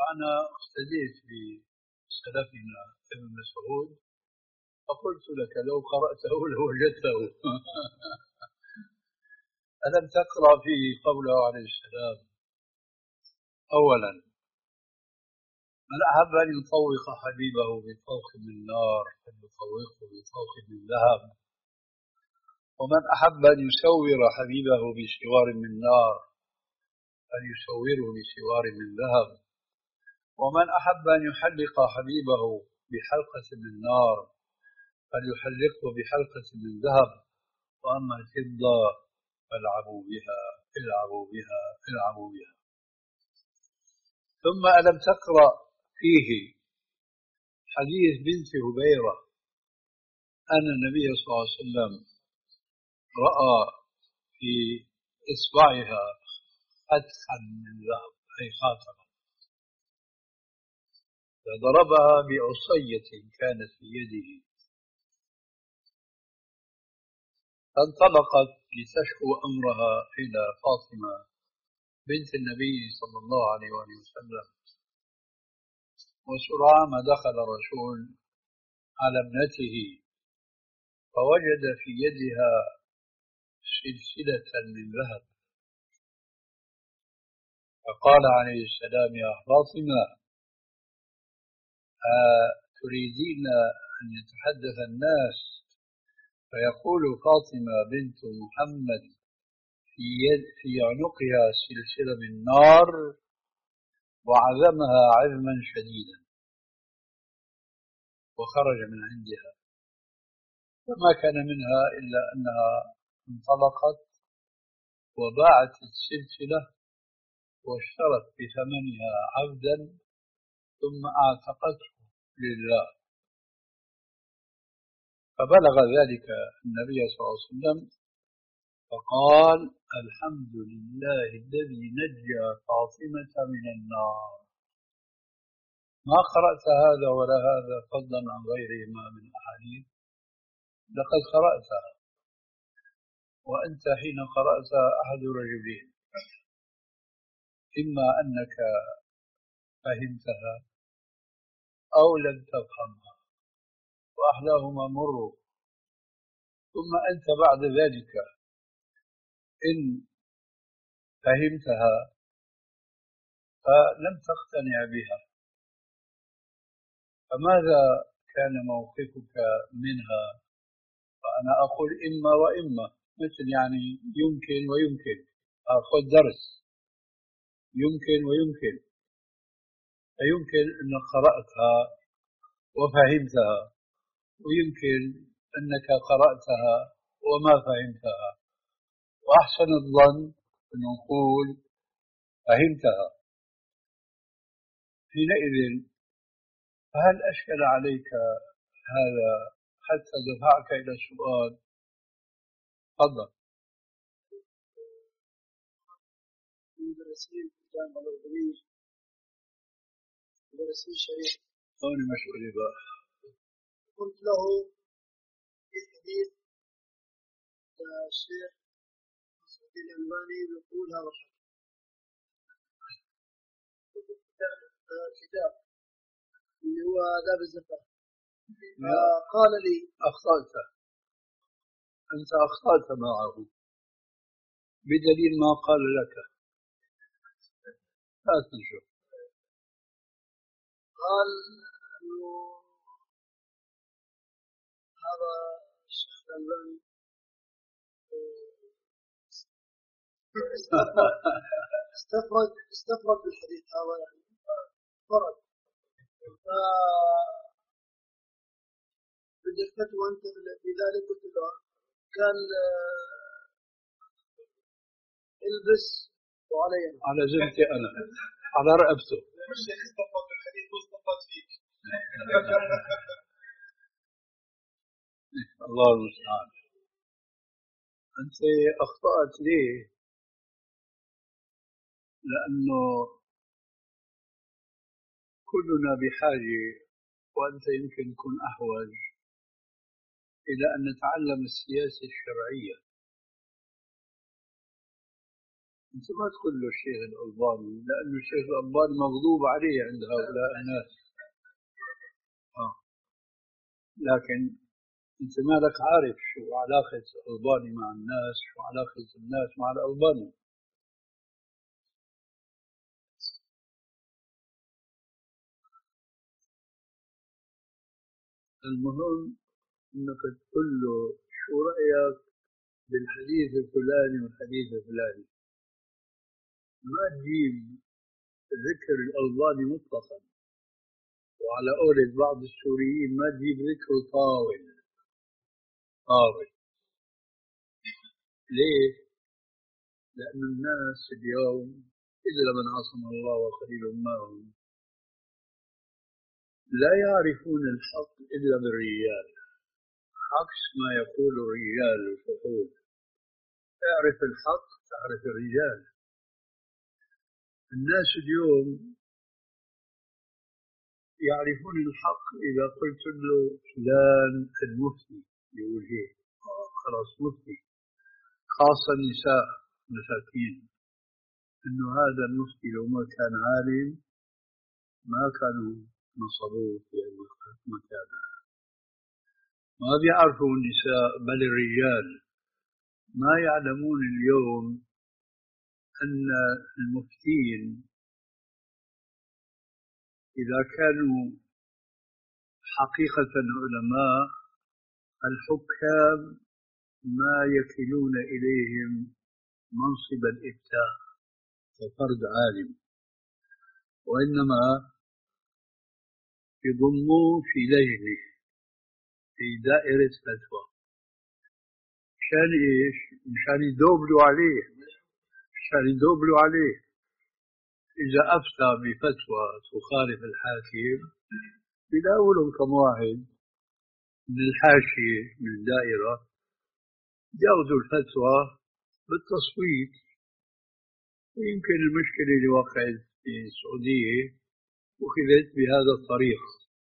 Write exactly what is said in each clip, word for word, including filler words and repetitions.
وأنا اقتديت بسلفنا ابن مسعود فقلت لك لو قرأته لوجدته. ألم تقرأ فيه قوله عليه السلام أولا من أحب أن يطوق حبيبه بطوق من نار فليطوقه بطوق من ذهب، ومن أحب أن يسور حبيبه بسوار من نار فليسوره بسوار من ذهب، ومن أحب أن يحلق حبيبه بحلقة من نار فليحلقه بحلقة من ذهب، وأما الفضة فالعبوا بها العبوا بها العبوا بها. ثم ألم تقرأ فيه حديث بنت هبيرة أن النبي صلى الله عليه وسلم رأى في إصبعها فتحا من ذهب أي خاتما، فضربها بعصية كانت في يده فانطلقت لتشكو أمرها إلى فاطمة بنت النبي صلى الله عليه وسلم. وسرعان ما دخل الرسول على ابنته فوجد في يدها سلسلة من ذهب، فقال عليه السلام يا فاطمة تريدين أن يتحدث الناس فيقول فاطمة بنت محمد في, يد في عنقها سلسلة من نار وعزمها عزما شديدا، وخرج من عندها فما كان منها إلا أنها انطلقت وباعت السلسلة واشترت بثمنها عبدا ثم اعتقته لله. فبلغ ذلك النبي صلى الله عليه وسلم فقال الحمد لله الذي نجى فاطمة من النار. ما قرأت هذا ولا هذا فضلا عن غيرهما من الأحاديث؟ لقد قرأتها، وأنت حين قرأتها أحد رجلين، إما أنك فهمتها أو لم تفهمها وأحلاهما مر، ثم أنت بعد ذلك إن فهمتها فلم تقتنع بها، فماذا كان موقفك منها؟ فأنا أقول إما وإما، مثل يعني يمكن ويمكن، أخذ درس يمكن ويمكن، فيمكن أنك قرأتها وفهمتها، ويمكن أنك قرأتها وما فهمتها، وأحسن الظن أن نقول فهمتها. حينئذ فهل أشكل عليك هذا حتى دفعك إلى السؤال؟ تفضل. مدرسين في الجامعة الأردنية، مدرسين شريعة، هون مسؤولي بقى. قلت له في حديث الشيخ مسعود الألباني يقول هذا كتاب اللي هو آداب الزكاة، قال لي أخطأت، أنت أخطأت معه بدليل ما قال لك، لا تنشر. قال إنه هذا الشيخ الألباني استفرد استفرد بالحديث هذا، يعني فرد. بدك فتوى أنت في ذلك؟ قلت له قال البس وعلي على زمتي أنا، على رقبته. مش استفرد بالحديث واستفرد فيك. الله المستعان. أنت أخطأت ليه؟ لأنه كلنا بحاجة، وأنت يمكن تكون أحوج إلى أن نتعلم السياسة الشرعية. أنت ما تقول له الشيخ الألباني، لأنه الشيخ الألباني مغضوب عليه عند هؤلاء الناس. آه. لكن أنت مالك عارف شو علاقة الألباني مع الناس، شو علاقة الناس مع الألباني. المهم أنك تقول له شو رأيك بالحديث الفلاني والحديث الفلاني، ما تجيب ذكر الألباني مطلقا، وعلى قولة بعض السوريين ما تجيب ذكر طاول طاول. ليه؟ لأن الناس اليوم إلا من عصم الله وقليل ما هم لا يعرفون الحق إلا بالرجال، عكس ما يقول الرجال الفحول. اعرف الحق تعرف الرجال. الناس اليوم يعرفون الحق إذا قلت له فلان المفتي يقول هيك، خلاص مفتي، خاصة النساء مساكين، إنه هذا المفتي لو ما كان عالم ما كانوا نصبوه في المكان. ما بيعرفوا النساء بل الرجال، ما يعلمون اليوم أن المفتين إذا كانوا حقيقة علماء، الحكام ما يكلون إليهم منصب الإفتاء كفرد عالم، وإنما يضموه في لجنة في دائرة فتوى. مشان إيش؟ مشان يدوبلوا عليه، مشان يدوبلوا عليه. إذا أفتى بفتوى تخالف الحاكم بيلاقوا كم واحد من الحاشية من الدائرة ياخذوا الفتوى بالتصويت. ويمكن المشكلة اللي وقعت في السعودية أخذت بهذا الطريق.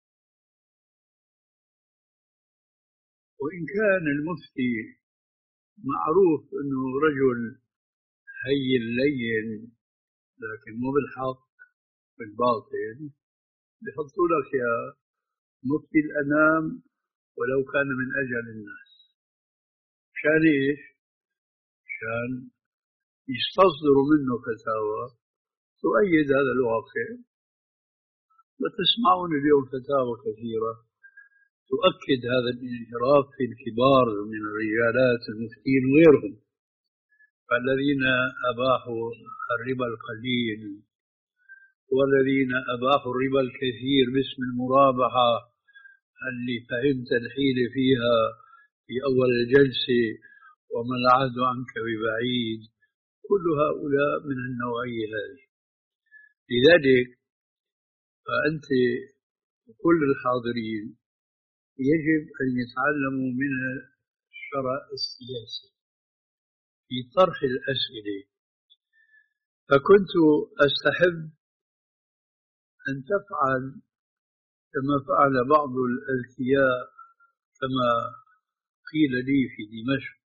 وإن كان المفتي معروف أنه رجل هين لين لكن مو بالحق بالباطل، بحطوا لك يا مفتي الأنام ولو كان من أجل الناس. مشان إيش؟ مشان يستصدروا منه فتاوى تؤيد هذا الواقع. وتسمعون اليوم فتاوى كثيرة تؤكد هذا الانحراف في الكبار من الرجالات المفتين وغيرهم، الذين أباحوا الربا القليل والذين أباحوا الربا الكثير باسم المرابحة اللي فهمت الحيلة فيها في أول الجلسة وما العهد عنك ببعيد. كل هؤلاء من النوعية هذه. لذلك فأنت وكل الحاضرين يجب أن يتعلموا من الشرع السياسي في طرح الأسئلة. فكنت أستحب أن تفعل كما فعل بعض الأذكياء، كما قيل لي في دمشق.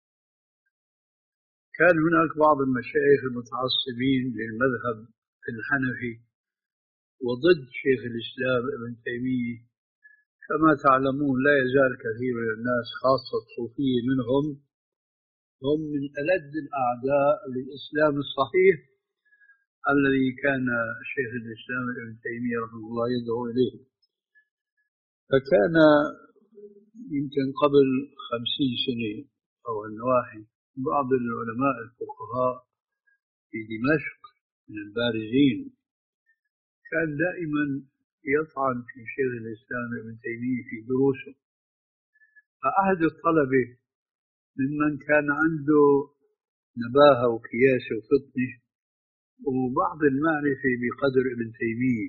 كان هناك بعض المشايخ المتعصبين للمذهب الحنفي وضد شيخ الإسلام ابن تيمية. كما تعلمون لا يزال كثير من الناس خاصة الصوفية منهم هم من ألد الأعداء للإسلام الصحيح الذي كان شيخ الإسلام ابن تيمية رحمه الله يدعو إليه. فكان يمكن قبل خمسين سنة أو النواحي بعض العلماء الفقهاء في دمشق من البارزين كان دائما يطعن في شيخ الإسلام ابن تيمية في دروسه. فأحد الطلبة ممن كان عنده نباهة وكياسة وفطنة وبعض المعرفة بقدر ابن تيمية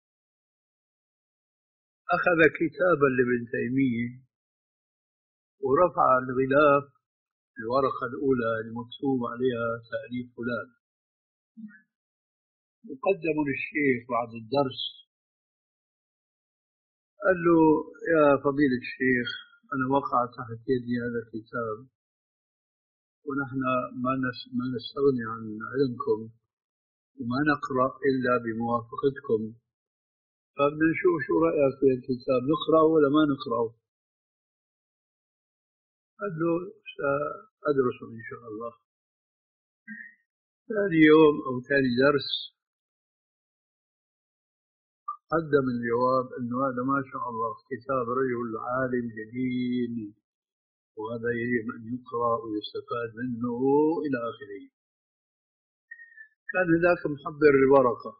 أخذ كتابا لابن تيمية ورفع الغلاف الورقة الأولى المكتوب عليها تأليف فلان، وقدموا للشيخ بعد الدرس. قال له يا فضيلة الشيخ أنا وقع تحت يدي هذا الكتاب ونحن ما ما نستغني عن علمكم وما نقرأ إلا بموافقتكم، فبدنا نشوف شو رأيك في الكتاب، نقرأه ولا ما نقرأه؟ قال له سأدرسه إن شاء الله. ثاني يوم أو ثاني درس قدم الجواب أنه هذا ما شاء الله كتاب رجل عالم جليل، وهذا يجب أن يقرأ ويستفاد منه إلى آخره. كان ذاك محضر الورقة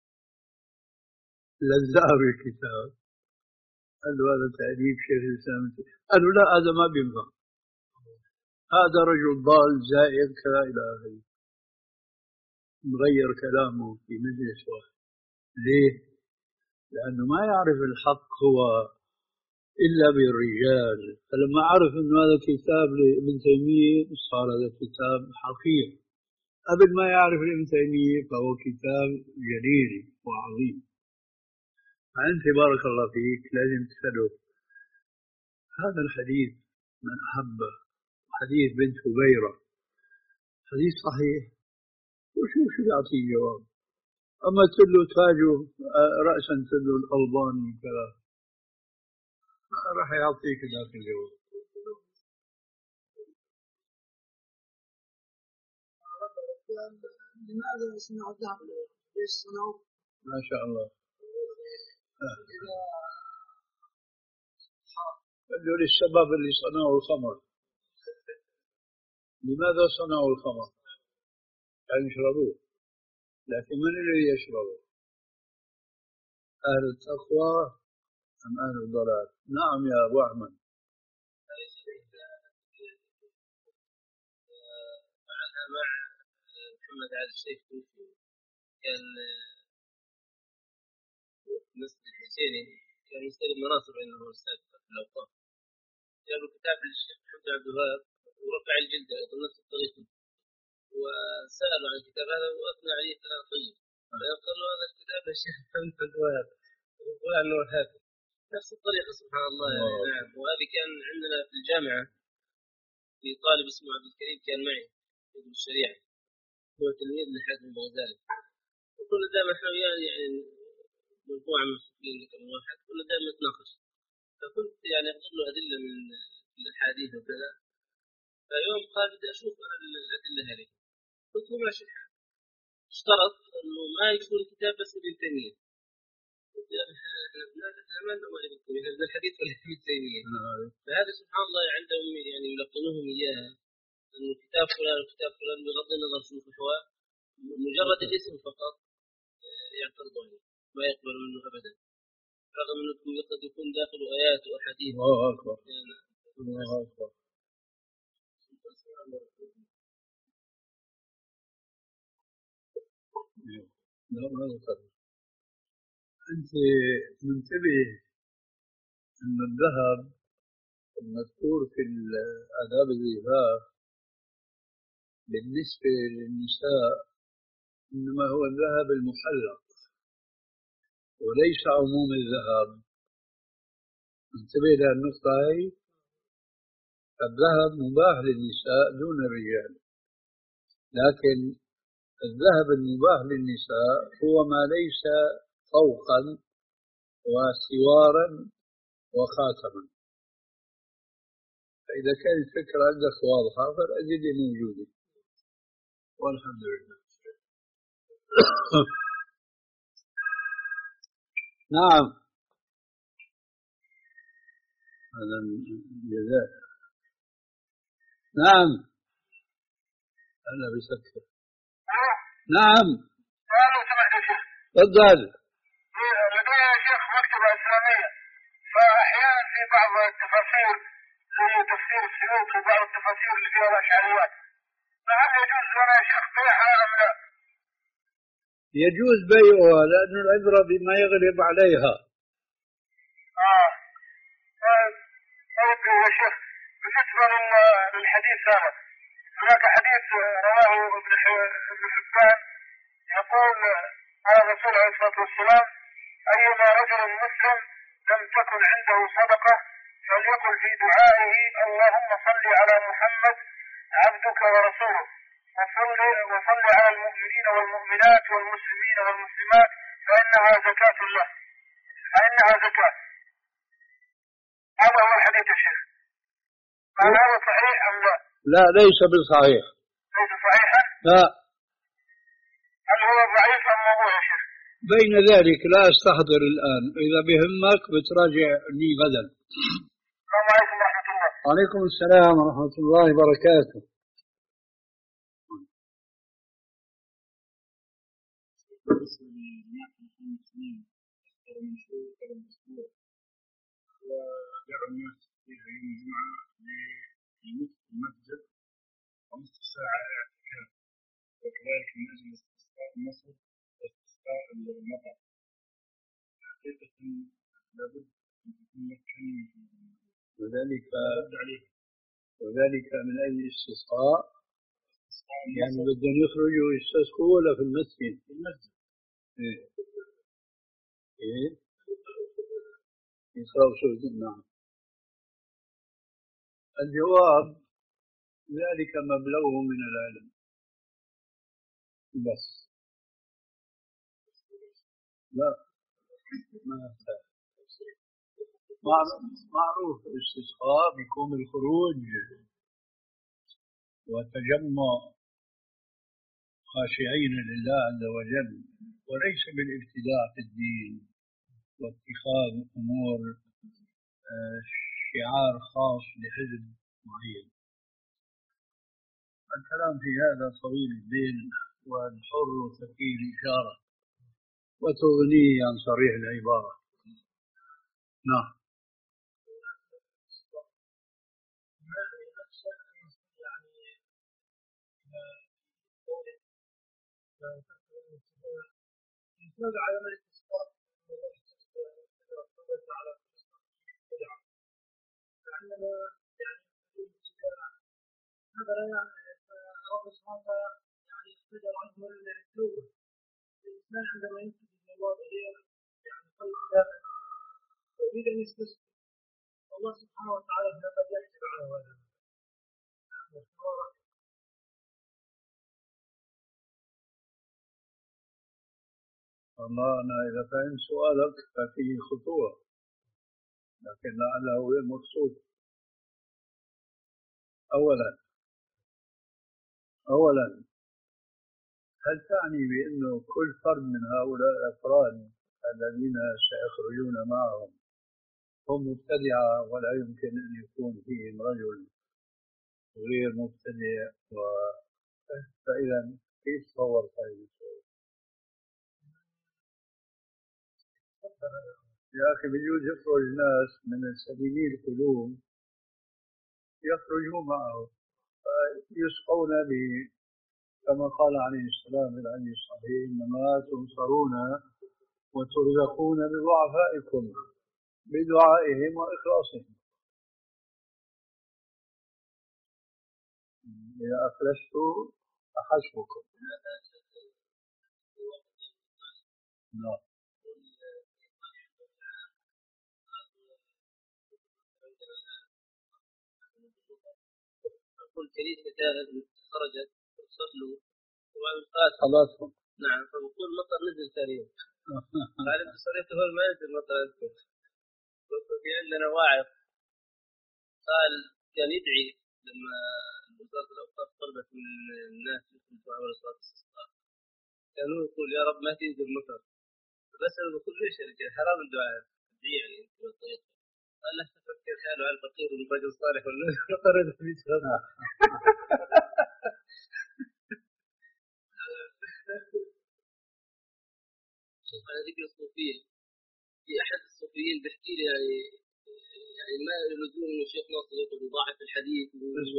لزقها بالكتاب، قال له هذا تأليف شيخ الإسلام، قال له لا هذا ما بينفع، هذا رجل ضال زائر كذا إلى آخره، مغير كلامه في مجلس واحد. ليه؟ لأنه ما يعرف الحق هو إلا بالرجال، فلما عرف أنه هذا كتاب لابن تيمية صار هذا كتاب حقير، قبل ما يعرف ابن تيمية فهو كتاب جليل وعظيم. فأنت بارك الله فيك لازم تسأله هذا الحديث من أحب، حديث بنت هبيرة حديث صحيح، وشو شو يعطيه جواب؟ أما تلو تاجه رأسا تلو الألباني كذا راح يعطيك ذاك الجواب. لماذا صنعوا الذهب؟ ليش صنعوا؟ ما شاء الله. قالوا للشباب اللي صنعوا الخمر. لماذا صنعوا الخمر؟ يعني يشربوه، لكن من الذي يشربه؟ أهل التقوى أم أهل الضلال؟ نعم يا أبو أحمد. مع محمد علي الشيخ كان مسجد الحسيني كان يستلم مناصب انه استاذ في الاوقاف، جابوا كتاب للشيخ محمد عبد الوهاب ورفع الجلد ايضا نفس الطريقه، وسالوا عن الكتاب هذا واثنى عليه كلام طيب، فقال له هذا الكتاب للشيخ محمد عبد الوهاب ويقول عنه وهابي نفس الطريقه سبحان الله. يعني نعم. وهذه كان عندنا في الجامعه في طالب اسمه عبد الكريم كان معي في الشريعه، هو تلميذ لحاتم الغزالي، وكنا دائما حوالي يعني مجموعة من المسؤولين كم واحد كنا دائما نتناقش، فكنت يعني أخذ له أدلة من الأحاديث وكذا، فيوم قال بدي أشوف الأدلة هذه، قلت له ماشي الحال، اشترط إنه ما يكون الكتاب بس ابن تيمية، قلت له إحنا ما نؤمن ابن تيمية، هذا الحديث ولا ابن تيمية، فهذا سبحان الله عندهم يعني يلقنوهم إياها إنه كتاب فلان وكتاب فلان بغض النظر شو هو مجرد الاسم فقط يعترضون عليه ما يقبل منه أبدا، رغم أنه قد يكون داخل آيات وأحاديث. الله أكبر. الله أكبر. لا ما يقدر. أنت منتبه أن الذهب المذكور في آداب الزفاف بالنسبة للنساء إنما هو الذهب المحلق وليس عموم الذهب. انتبه للنقطة هاي، الذهب مباح للنساء دون الرجال، لكن الذهب المباح للنساء هو ما ليس طوقا وسوارا وخاتما. فإذا كانت الفكرة عندك واضحة فالأدلة موجودة والحمد لله. نعم هذا الجزاء. نعم أنا بسكر. نعم تفضل. لدينا يا شيخ مكتبة إسلامية، فأحيانا في بعض التفاسير زي تفسير السيوطي وبعض التفاسير اللي فيها الأشعريات، فهل يجوز لنا يا شيخ بيعها أم لا؟ يجوز بيعها لأن العبرة بما يغلب عليها. آه طيب طيب يا شيخ، بالنسبة للحديث هذا هناك حديث رواه ابن حبان يقول قال الرسول عليه الصلاة والسلام: أيما رجل مسلم لم تكن عنده صدقة فليقل في دعائه: اللهم صل على محمد عبدك ورسولك وصل وصل على المؤمنين والمؤمنات والمسلمين والمسلمات فإنها زكاة له فإنها زكاة. هذا هو الحديث يا شيخ. هل هذا صحيح أم لا؟ لا ليس بصحيح. ليس صحيحا؟ لا. هل هو ضعيف أم موضوع يا شيخ؟ بين ذلك لا أستحضر الآن، إذا بهمك بتراجع لي غدا. السلام عليكم ورحمة الله. وعليكم السلام ورحمة الله وبركاته. ودعوا الناس في يوم الجمعة لنصف المسجد ونصف ساعة اعتكاف، وكذلك من أجل استسقاء النصر واستسقاء المطر. حقيقة لابد أن تكون مكان وذلك عليه، وذلك من أجل الاستسقاء، يعني بدهم يخرجوا يستسقوا ولا في المسجد؟ في المسجد. إيه إيه يقرأوا سورة النعم. الجواب ذلك مبلغه من العلم بس. لا ما يحتاج. معروف الاستسقاء بيكون الخروج وتجمع خاشعين لله عز وجل، وليس بالابتداع في الدين واتخاذ أمور شعار خاص لحزب معين. الكلام في هذا طويل البال، والحر ثقيل الإشارة وتغنيه عن صريح العبارة. نعم. ماذا على من الاستسقاء؟ لأننا يعني هذا لا يعني رب سبحانه يعني يقدر عنه التوبة. الإنسان عندما ينتهي من الله إليه يعني قلب داخل يريد أن يستسقي الله سبحانه وتعالى قد يحجب عنه هذا. والله أنا إذا فهمت سؤالك ففيه خطورة، لكن لعله هو المقصود. أولا أولا هل تعني بأنه كل فرد من هؤلاء الأفراد الذين سيخرجون معهم هم مبتدعة ولا يمكن أن يكون فيهم رجل غير مبتدع؟ فإذا كيف تصور هذه الصورة؟ يا أخي بيجوز يخرج ناس من سبيلي القلوب يخرجوا معه فيسقون به، كما قال عليه السلام في الحديث الصحيح: إنما تنصرون وترزقون بضعفائكم بدعائهم وإخلاصهم. إذا أخلصتوا أحسبكم. نعم. كل كنيسة خرجت وصلوا وانقاد خلاصهم. نعم، فبقول مطر نزل ثاني. قال انت صريت هو ما ينزل مطر عندكم. في عندنا واعظ قال كان يدعي لما وزارة الأوقاف طلبت من الناس يخرجوا عمل صلاة الاستسقاء، كانوا يقول يا رب ما تنزل مطر، بس أنا بقول ليش يا رجال حرام الدعاء تدعي يعني بالطريقة. قال له تفكر حاله على الفقير والرجل الصالح والناس مطر في هذا. هذه الصوفية في أحد الصوفيين بيحكي لي يعني يعني ما لزوم إنه الشيخ ناصر يقول يضاعف الحديث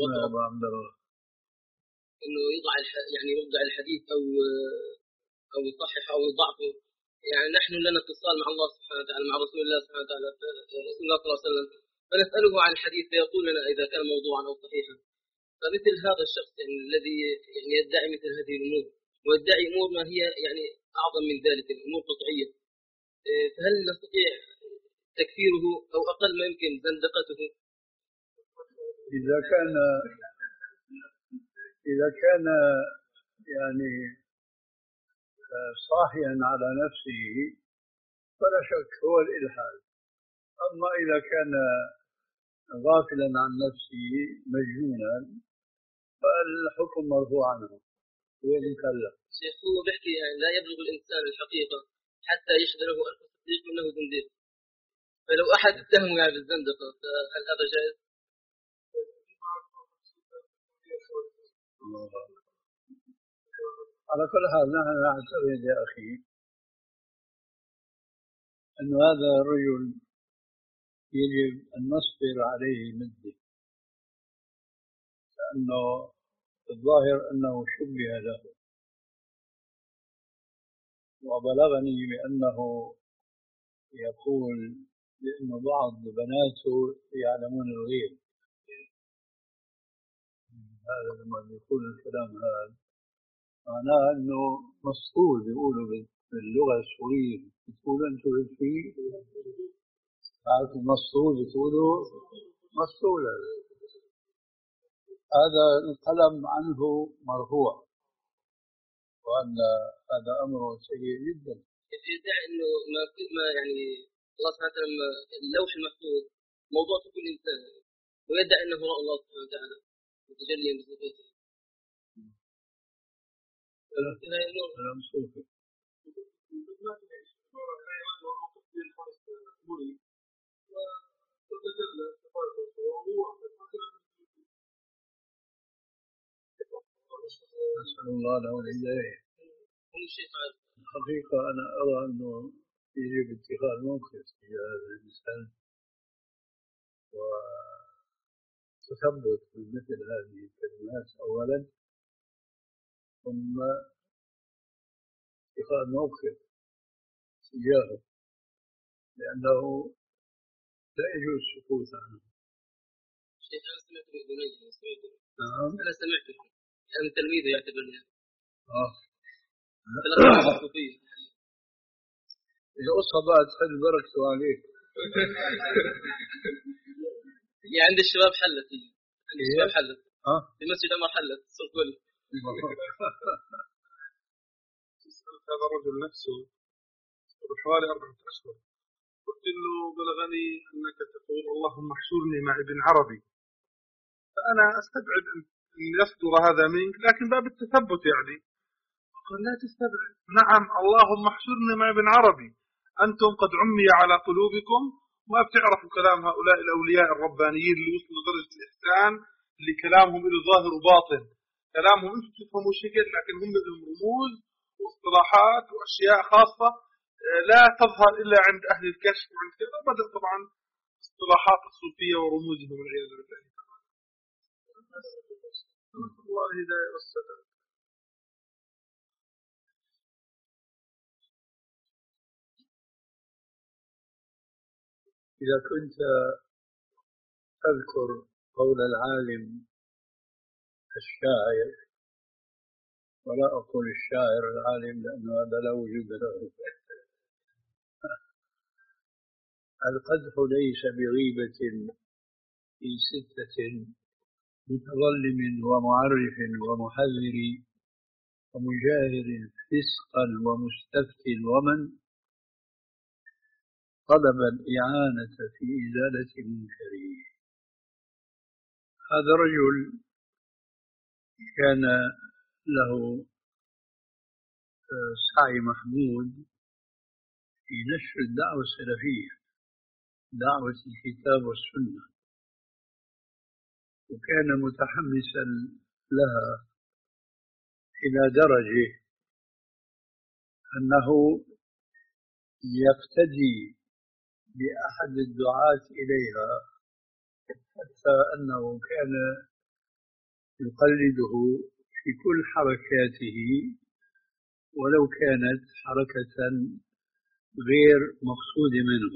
إنه يضع يعني يوضع الحديث أو أو يصحح أو يضعفه. يعني نحن لنا اتصال مع الله سبحانه وتعالى مع رسول الله سبحانه وتعالى رسول الله صلى الله عليه وسلم، فنسأله عن الحديث فيقول لنا إذا كان موضوعا أو صحيحا. فمثل هذا الشخص يعني الذي يعني يدعي مثل هذه الأمور ويدعي أمور ما هي يعني أعظم من ذلك الأمور قطعية، فهل نستطيع تكفيره أو أقل ما يمكن زندقته؟ إذا كان إذا كان يعني صاحيا على نفسه فلا شك هو الإلحاد. أما إذا كان غافلا عن نفسه مجنونا فالحكم مرفوع عنه، هو المكلف. شيخ هو بيحكي يعني لا يبلغ الإنسان الحقيقة حتى يشهد له ألف صديق أنه زنديق، فلو أحد اتهمه يعني بالزندقة هل هذا جائز؟ على كل حال نحن نعتقد يا أخي أن هذا الرجل يجب أن نصبر عليه مدة، لأنه الظاهر أنه شبه له، وبلغني بأنه يقول بأن بعض بناته يعلمون الغيب. هذا لما يقول الكلام هذا معناه أنه مسطول، بيقولوا باللغة السورية بتقولوا أنتم بالفيل تعرفوا مسطول، بتقولوا مسطول. هذا القلم عنه مرفوع، وأن هذا أمر سيء جدا. يدعي أنه ما ما يعني الله سبحانه وتعالى اللوح المحفوظ موضوع في كل إنسان، ويدعي أنه هو الله سبحانه وتعالى متجليا بصفاته. كلام صوفي. نسأل الله له الهداية. الحقيقة أنا أرى أنه يجب اتخاذ موقف في هذا الإنسان وتثبت في مثل هذه الكلمات أولا، ثم اتخاذ موقف تجاهه، لأنه لا يجوز السكوت عنه. شيخ أنا سمعت من جنيد، سمعته. نعم. أنا سمعته، أنا تلميذه يعتبرني. آه. ثلاثة صوفية. القصة بقى تحل بركته عليك. يعني عند الشباب حلت، هي عند الشباب حلت. ها؟ في مسجد عمر حلت صرت كل. هذا الرجل نفسه حوالي أربعة أشهر قلت له بلغني أنك تقول اللهم احشرني مع ابن عربي، فأنا أستبعد أن يصدر هذا منك، لكن باب التثبت يعني قال لا تستبعد. نعم اللهم احشرني مع ابن عربي، أنتم قد عمي على قلوبكم، ما بتعرفوا كلام هؤلاء الأولياء الربانيين اللي وصلوا درجة الإحسان اللي كلامهم له ظاهر وباطن، كلامهم أنتم تفهموا شكل، لكن هم لهم رموز واصطلاحات وأشياء خاصة لا تظهر إلا عند أهل الكشف وعند كذا. بدأ طبعا اصطلاحات الصوفية ورموزهم والعياذ بالله. الله الهداية والسلام. إذا كنت تذكر قول العالم الشاعر، ولا أقول الشاعر العالم لأنه هذا لا وجود له، القدح ليس بغيبة في ستة متظلم ومعرف ومحذر ومجاهر فسقا ومستفتي ومن طلب الإعانة في إزالة منكره. هذا رجل كان له سعي محمود في نشر الدعوة السلفية، دعوة الكتاب والسنة، وكان متحمسا لها إلى درجة أنه يقتدي بأحد الدعاة إليها، حتى أنه كان يقلده في كل حركاته ولو كانت حركة غير مقصود منه.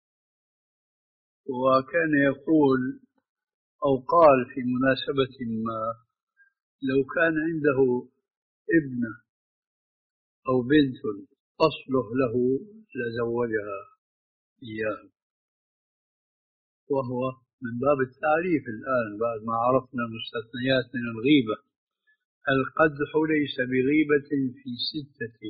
وكان يقول أو قال في مناسبة ما لو كان عنده ابن أو بنت تصلح له لزوجها إياه. وهو من باب التعريف الآن بعد ما عرفنا المستثنيات من الغيبة، القدح ليس بغيبة في ستة: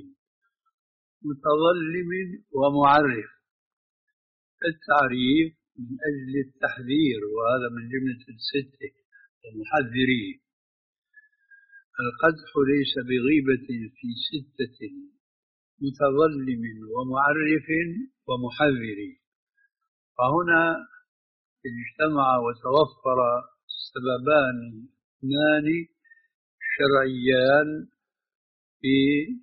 متظلم ومعرف. التعريف من أجل التحذير، وهذا من جملة الستة المحذرين. القدح ليس بغيبة في ستة: متظلم ومعرف ومحذر. فهنا اجتمع وتوفر سببان اثنان شرعيان في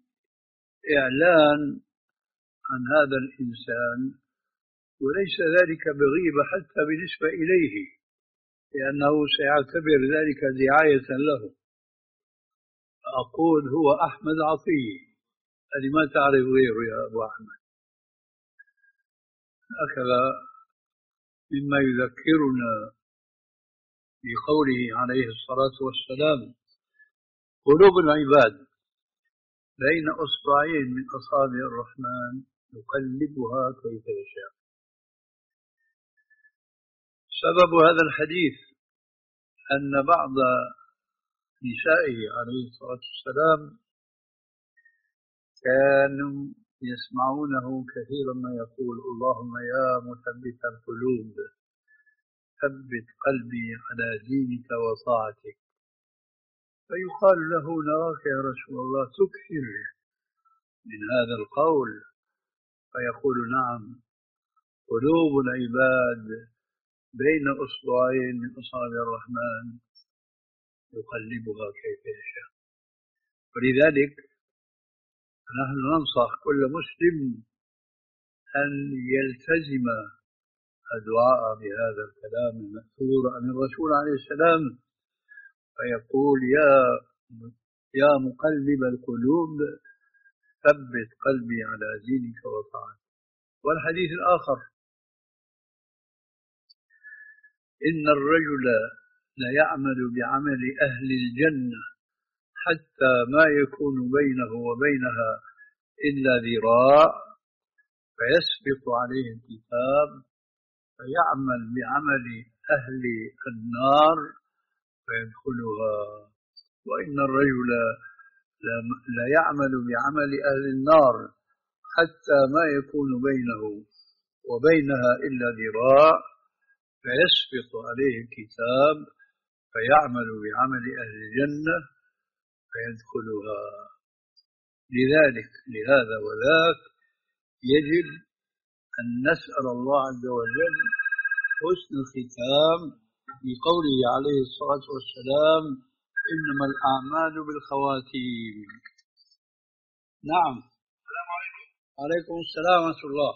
إعلان عن هذا الإنسان، وليس ذلك بغيبة حتى بالنسبة إليه، لأنه سيعتبر ذلك دعاية له. أقول هو أحمد عطية، هذه ما تعرف غيره يا أبو أحمد. هكذا مما يذكرنا بقوله عليه الصلاة والسلام: قلوب العباد بين أصبعين من أصابع الرحمن يقلبها كيف يشاء. سبب هذا الحديث أن بعض نسائه عليه الصلاة والسلام كانوا يسمعونه كثيرا ما يقول: اللهم يا مثبت القلوب ثبت قلبي على دينك وطاعتك. فيقال له: نراك يا رسول الله تكثر من هذا القول. فيقول: نعم، قلوب العباد بين أصبعين من أصابع الرحمن يقلبها كيف يشاء. ولذلك نحن ننصح كل مسلم أن يلتزم الدعاء بهذا الكلام المأثور عن الرسول عليه السلام، فيقول: يا يا مقلب القلوب ثبت قلبي على دينك وطاعتك. والحديث الآخر: إن الرجل ليعمل بعمل أهل الجنة حتى ما يكون بينه وبينها إلا ذراع، فيسبق عليه الكتاب فيعمل بعمل أهل النار فيدخلها. وإن الرجل ليعمل بعمل أهل النار حتى ما يكون بينه وبينها إلا ذراع، فيسبق عليه الكتاب فيعمل بعمل أهل الجنة فيدخلها. لذلك لهذا وذاك يجب أن نسأل الله عز وجل حسن الختام بقوله عليه الصلاة والسلام: إنما الأعمال بالخواتيم. نعم. السلام عليكم. عليكم السلام ورحمة الله.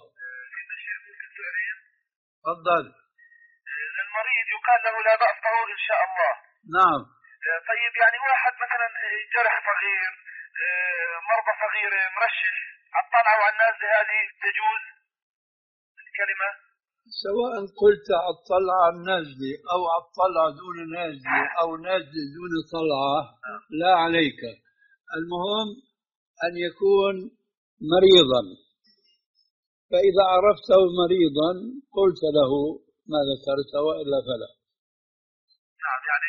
تفضل. للمريض يقال له لا بأس طهور إن شاء الله. نعم. طيب يعني واحد مثلا جرح صغير، مرضى صغيرة، مرشح، عطلعوا على النازلة، هذه تجوز الكلمة؟ سواء قلت عطلع على النازلة أو عطلع دون نازلة أو نازلة دون طلعة لا عليك. المهم أن يكون مريضا، فإذا عرفته مريضا قلت له ما ذكرت، وإلا فلا. نعم، يعني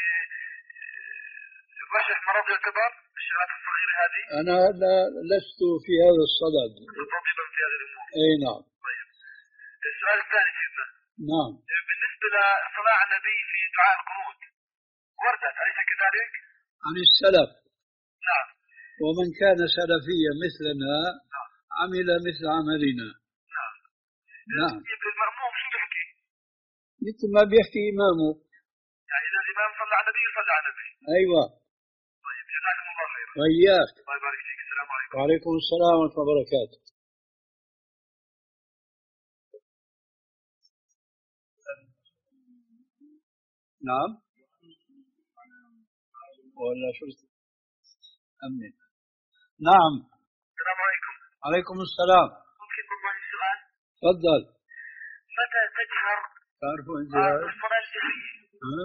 الرشح مرض يعتبر الشغلات الصغيرة هذه؟ أنا لا لست في هذا الصدد. طبيبا في هذه الأمور. أي نعم. طيب السؤال الثاني سيدنا. نعم. بالنسبة لصلاة النبي في دعاء القنوت وردت، أليس كذلك؟ عن السلف. نعم. ومن كان سلفيا مثلنا نعم. عمل مثل عملنا. نعم. نعم. المأموم شو بيحكي؟ مثل ما بيحكي إمامه. يعني إذا الإمام صلى على النبي صلى على النبي. أيوة. طيب جزاكم الله خير. وإياك. الله يبارك فيك. السلام عليكم. وعليكم السلام ورحمة الله وبركاته. نعم. ولا شو أمين. نعم. السلام عليكم. عليكم السلام. ممكن والله سؤال؟ تفضل. متى تجهر تعرفوا أنت الصلاة الجهرية؟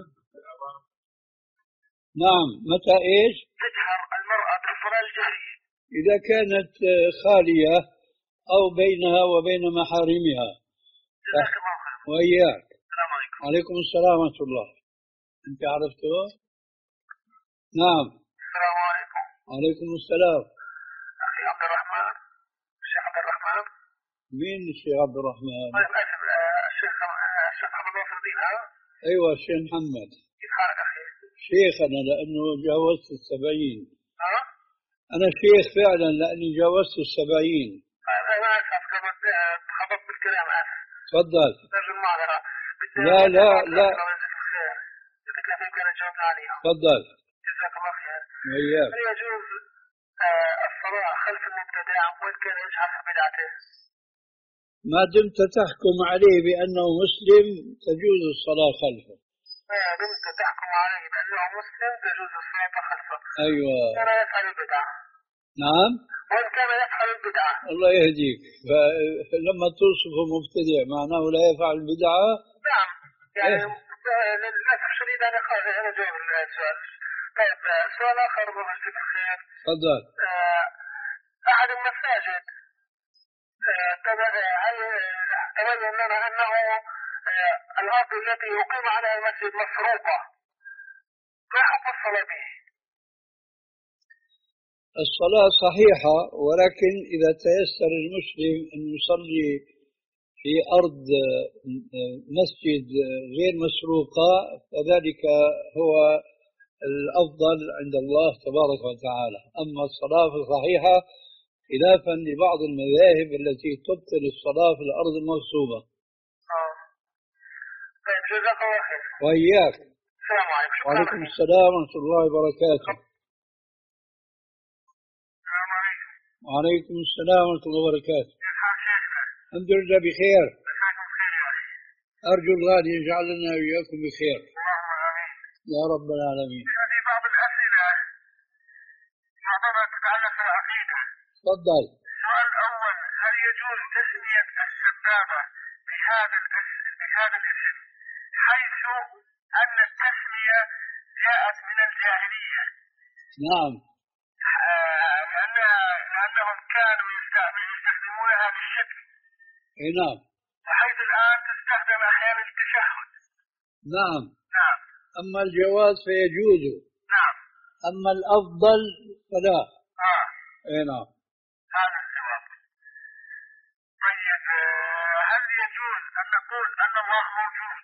نعم. متى إيش؟ تجهر المرأة بالصلاة الجهرية إذا كانت خالية أو بينها وبين محارمها. جزاك الله خير. وإياك. السلام عليكم. عليكم السلام ورحمة الله. أنت عرفته؟ نعم. السلام عليكم. عليكم السلام. أخي عبد الرحمن، الشيخ عبد الرحمن. مين الشيخ عبد الرحمن؟ طيب آسف، آه، الشيخ آه، الشيخ محمد ناصر الدين. ها؟ أيوة الشيخ محمد. كيف حالك أخي؟ شيخ أنا لأنه جاوزت السبعين. ها؟ أنا شيخ فعلا لأني جاوزت السبعين. أنا آسف خبطت بالكلام، آسف. تفضل. نرجو المعذرة. لا لا لا. تفضل. جزاك الله خير. وإياك. هل يجوز آه، الصلاة خلف المبتدع وإن كان يجحد في بدعته؟ ما دمت تحكم عليه بأنه مسلم تجوز الصلاة خلفه. ما دمت تحكم عليه بأنه مسلم تجوز الصلاة خلفه. أيوة. كان يفعل البدعة. نعم. وإن كان يفعل البدعة. الله يهديك. فلما توصفه مبتدع معناه لا يفعل البدعة؟ نعم. يعني إيه؟ للأسف الشديد أنا أنا جاوب السؤال. طيب سؤال آخر الله يجزيك الخير. تفضل. آه، أحد المساجد هل تبين لنا أنه الأرض التي يقيم عليها المسجد مسروقة، ما حكم الصلاة به؟ الصلاة صحيحة، ولكن إذا تيسر المسلم أن يصلي في أرض مسجد غير مسروقة فذلك هو الأفضل عند الله تبارك وتعالى. أما الصلاة صحيحة خلافا لبعض المذاهب التي تبطل الصلاة في الأرض المغصوبة. آه. طيب جزاك الله خير. وإياك. السلام عليكم. وعليكم السلام ورحمة الله وبركاته. السلام عليكم. وعليكم السلام ورحمة الله وبركاته. كيف حال شيخنا؟ الحمد لله بخير. جزاكم خير يا أخي. أرجو الله أن يجعلنا وإياكم بخير. اللهم آمين. يا رب العالمين. في بعض الأسئلة معظمها تتعلق بالعقيدة. تفضل. السؤال الأول، هل يجوز تسمية السبابة بهذا بهذا الاسم حيث أن التسمية جاءت من الجاهلية؟ نعم. لأنها لأنهم كانوا يستخدمونها للشكل. اي نعم. وحيث الآن تستخدم أحيانا للتشهد. نعم. نعم. أما الجواز فيجوز. نعم. أما الأفضل فلا. آه. اي نعم. هذا الجواب. طيب هل يجوز أن نقول أن الله موجود؟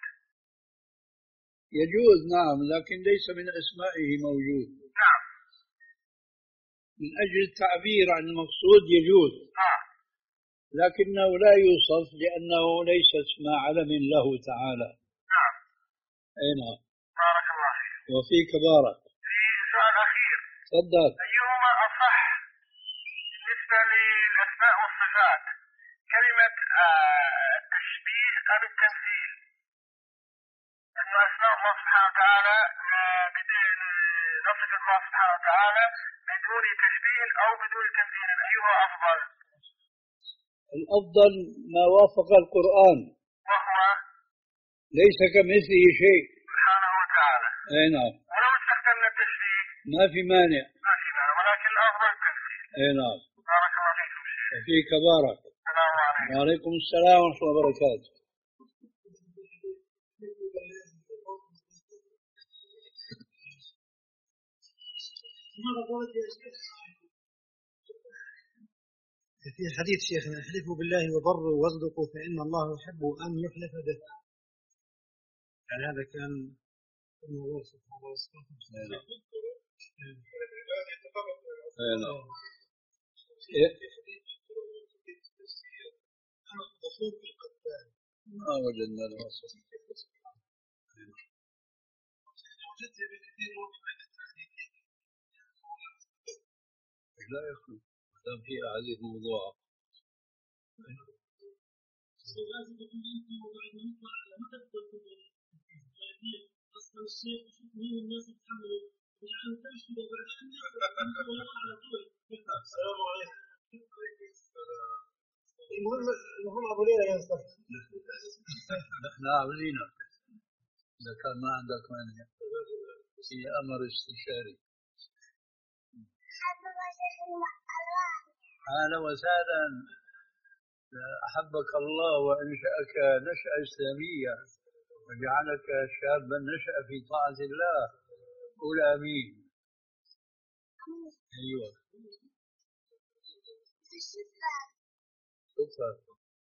يجوز نعم، لكن ليس من أسمائه موجود. نعم. من أجل التعبير عن المقصود يجوز. آه. لكنه لا يوصف لأنه ليس اسم علم له تعالى. نعم. اي نعم. بارك الله فيك. وفيك بارك. في سؤال أخير. تفضل. أيهما أصح بالنسبة للأسماء والصفات، كلمة التشبيه أم التمثيل؟ أنه أسماء الله سبحانه وتعالى نصف الله سبحانه وتعالى بدون تشبيه أو بدون تمثيل، أيها أفضل؟ الأفضل ما وافق القرآن، وهو ليس كمثله شيء سبحانه وتعالى. اي نعم. ولو استخدمنا التشبيه ما في مانع. ما في مانع، ولكن الأفضل التمثيل. اي نعم. بارك الله فيكم شيخ. وفيك بارك. السلام عليكم. وعليكم السلام ورحمة الله وبركاته. في حديث شيخنا احلفوا بالله وبروا واصدقوا فإن الله يحب أن يحلف به. يعني هذا كان الموضوع سبحان الله وتعالى. ما وجدنا الوصف. لا يخلو دام في أحاديث موضوعة. المهم المهم أبو ليلى ينصف. نحن عاملينه إذا كان ما عندك مانع في أمر استشاري. أهلا وسهلا. أحبك الله وأنشأك نشأة إسلامية وجعلك شابا نشأ في طاعة الله. قول آمين. أيوة صفات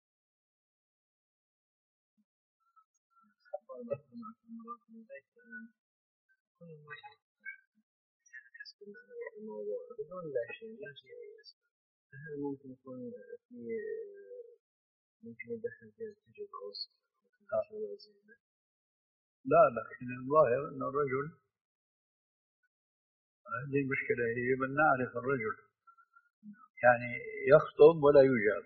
الموضوع بدون لا شيء لا شيء هل ممكن يكون في ممكن يدخل في التجاوز؟ لا لكن الظاهر أن الرجل هذه المشكلة هي من نعرف الرجل يعني يخطب ولا يجاب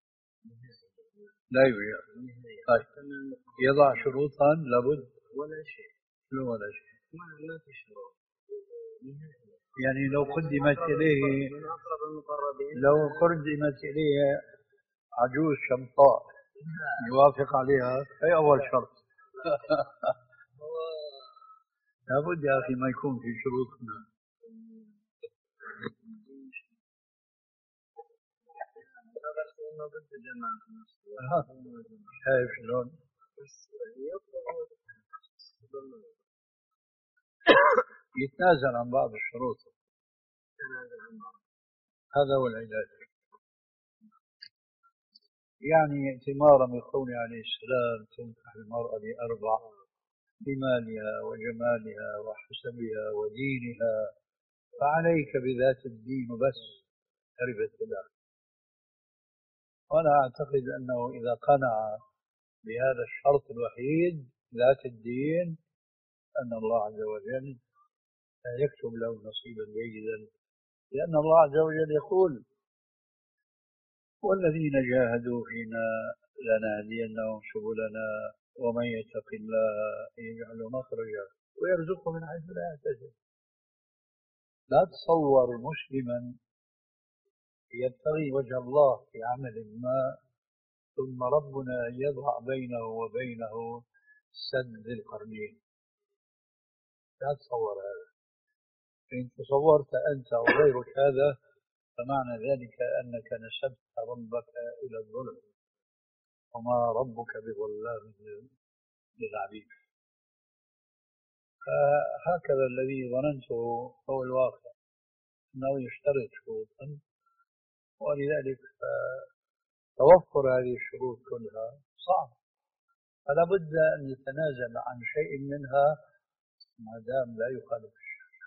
لا يجاب طيب يضع شروطا لابد ولا شيء لا ولا شيء ما ما في شروط يعني لو قدمت إليه لو قدمت إليه عجوز شمطاء يوافق عليها أي أول شرط لابد يا أخي ما يكون في شروطنا شايف شلون يتنازل عن بعض الشروط هذا هو العلاج يعني ائتمارا بقوله عليه السلام تنكح المرأة لأربع بمالها وجمالها وحسبها ودينها فعليك بذات الدين بس تربت الله. وأنا أعتقد أنه إذا قنع بهذا الشرط الوحيد ذات الدين أن الله عز وجل يكتب له نصيبا جيدا لأن الله عز وجل يقول والذين جاهدوا فينا لنهدينهم سبلنا ومن يتق الله يجعل مخرجا ويرزقه من حيث لا يحتسب. لا تصور مسلما يبتغي وجه الله في عمل ما ثم ربنا يضع بينه وبينه سد القرنين. لا تصور هذا. إن تصورت أنت أو غيرك هذا فمعنى ذلك أنك نسبت ربك إلى الظلم وما ربك بظلام للعبيد. فهكذا الذي ظننته هو الواقع أنه يشترط شروطا ولذلك توفر هذه الشروط كلها صعب فلا بد أن يتنازل عن شيء منها ما دام لا يخالف الشرع.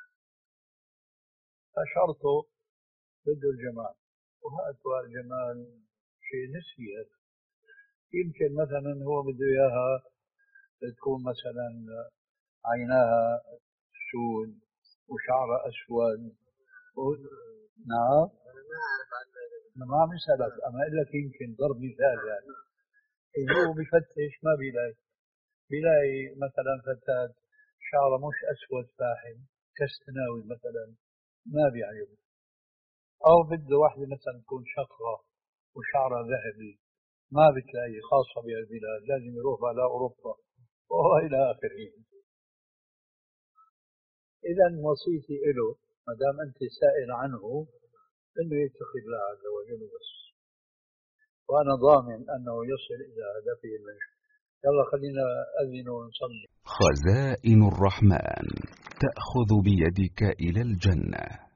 فشرطه بده الجمال وهذا الجمال شيء نسبي يمكن مثلا هو بده إياها تكون مثلا عيناها سود وشعرها أسود و... نعم أنا ما عم يسألك أما أقول لك يمكن ضرب مثال يعني هو بفتش ما بيلاقي بيلاقي مثلا فتاة شعرها مش أسود فاحم كاستناوي مثلا ما بيعجبه أو بده واحدة مثلا تكون شقرة وشعرها ذهبي ما بتلاقي خاصة بهالبلاد لازم يروح على أوروبا وإلى آخره. إذا وصيتي له ما دام أنت سائل عنه إنه يتقي الله عز وجل بس وأنا ضامن أنه يصل إلى هدفه المنشود. يلا خلينا أذن ونصلي. خزائن الرحمن تأخذ بيدك إلى الجنة.